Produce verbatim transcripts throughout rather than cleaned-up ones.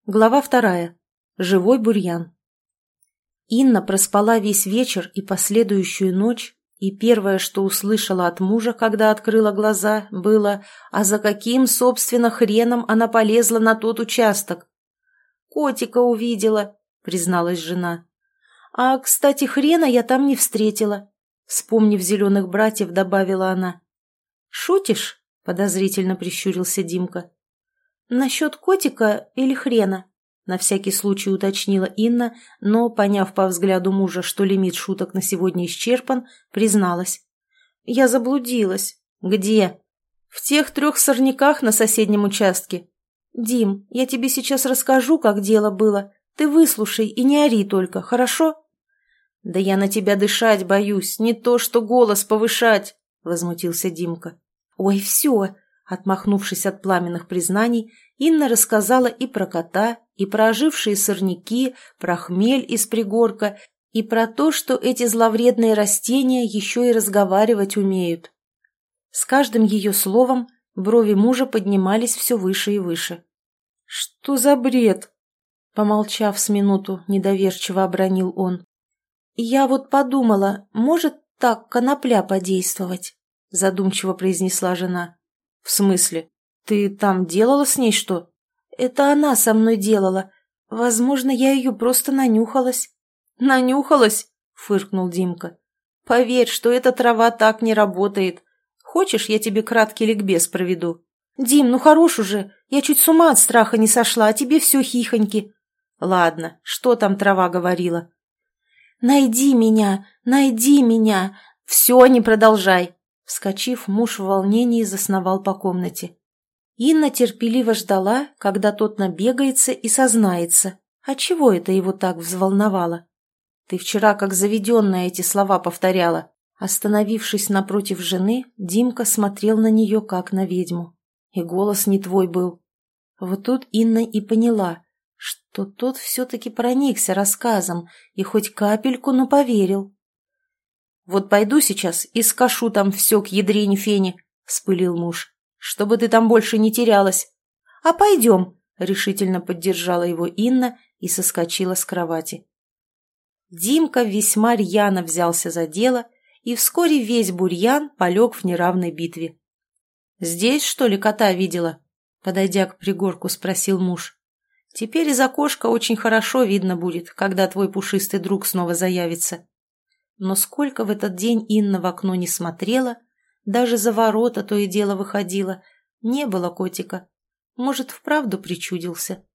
Глава вторая. Живой бурьян. Инна проспала весь вечер и последующую ночь, и первое, что услышала от мужа, когда открыла глаза, было: а за каким, собственно, хреном она полезла на тот участок? «Котика увидела», — призналась жена. «А, кстати, хрена я там не встретила», — вспомнив зеленых братьев, добавила она. «Шутишь?» — подозрительно прищурился Димка. «Насчет котика или хрена?» — на всякий случай уточнила Инна, но, поняв по взгляду мужа, что лимит шуток на сегодня исчерпан, призналась. «Я заблудилась». «Где?» «В тех трех сорняках на соседнем участке». «Дим, я тебе сейчас расскажу, как дело было. Ты выслушай и не ори только, хорошо?» «Да я на тебя дышать боюсь, не то что голос повышать», — возмутился Димка. «Ой, все!» Отмахнувшись от пламенных признаний, Инна рассказала и про кота, и про ожившие сорняки, про хмель из пригорка, и про то, что эти зловредные растения еще и разговаривать умеют. С каждым ее словом брови мужа поднимались все выше и выше. «Что за бред?» Помолчав с минуту, недоверчиво обронил он. «Я вот подумала, может так конопля подействовать?» Задумчиво произнесла жена. «В смысле? Ты там делала с ней что?» «Это она со мной делала. Возможно, я ее просто нанюхалась». «Нанюхалась?» — фыркнул Димка. «Поверь, что эта трава так не работает. Хочешь, я тебе краткий ликбез проведу?» «Дим, ну хорош уже. Я чуть с ума от страха не сошла, а тебе все хихоньки». «Ладно, что там трава говорила?» «Найди меня, найди меня. Все, не продолжай». Вскочив, муж в волнении засновал по комнате. Инна терпеливо ждала, когда тот набегается и сознается. А чего это его так взволновало? «Ты вчера как заведенная эти слова повторяла». Остановившись напротив жены, Димка смотрел на нее, как на ведьму. И голос не твой был. Вот тут Инна и поняла, что тот все-таки проникся рассказом и хоть капельку, но поверил. «Вот пойду сейчас и скашу там все к ядрене фене», — вспылил муж, — «чтобы ты там больше не терялась». «А пойдем», — решительно поддержала его Инна и соскочила с кровати. Димка весьма рьяно взялся за дело, и вскоре весь бурьян полег в неравной битве. «Здесь, что ли, кота видела?» — подойдя к пригорку, спросил муж. «Теперь из окошка очень хорошо видно будет, когда твой пушистый друг снова заявится». Но сколько в этот день Инна в окно не смотрела, даже за ворота то и дело выходила, не было котика. Может, вправду причудился.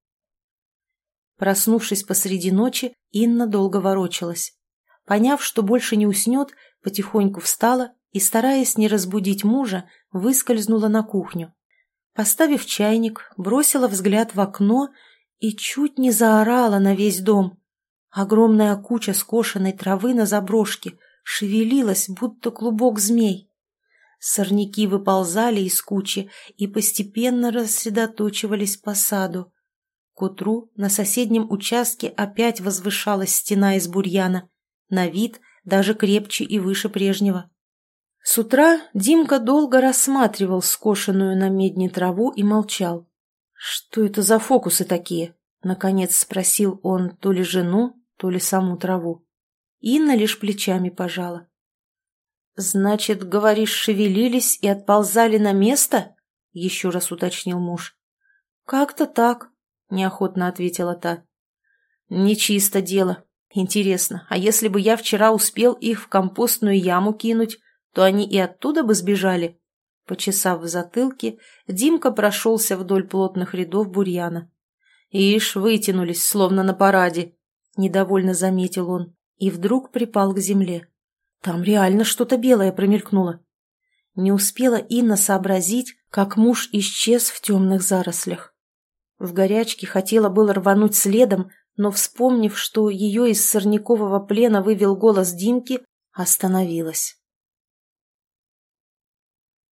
Проснувшись посреди ночи, Инна долго ворочалась. Поняв, что больше не уснет, потихоньку встала и, стараясь не разбудить мужа, выскользнула на кухню. Поставив чайник, бросила взгляд в окно и чуть не заорала на весь дом. Огромная куча скошенной травы на заброшке шевелилась, будто клубок змей. Сорняки выползали из кучи и постепенно рассредоточивались по саду. К утру на соседнем участке опять возвышалась стена из бурьяна, на вид даже крепче и выше прежнего. С утра Димка долго рассматривал скошенную на медне траву и молчал. «Что это за фокусы такие?» — наконец спросил он то ли жену, то ли саму траву. Инна лишь плечами пожала. «Значит, говоришь, шевелились и отползали на место?» — еще раз уточнил муж. «Как-то так», — неохотно ответила та. «Нечисто дело. Интересно, а если бы я вчера успел их в компостную яму кинуть, то они и оттуда бы сбежали?» Почесав в затылке, Димка прошелся вдоль плотных рядов бурьяна. «Ишь, вытянулись, словно на параде», — недовольно заметил он, и вдруг припал к земле. Там реально что-то белое промелькнуло. Не успела Инна сообразить, как муж исчез в темных зарослях. В горячке хотела было рвануть следом, но, вспомнив, что ее из сорнякового плена вывел голос Димки, остановилась.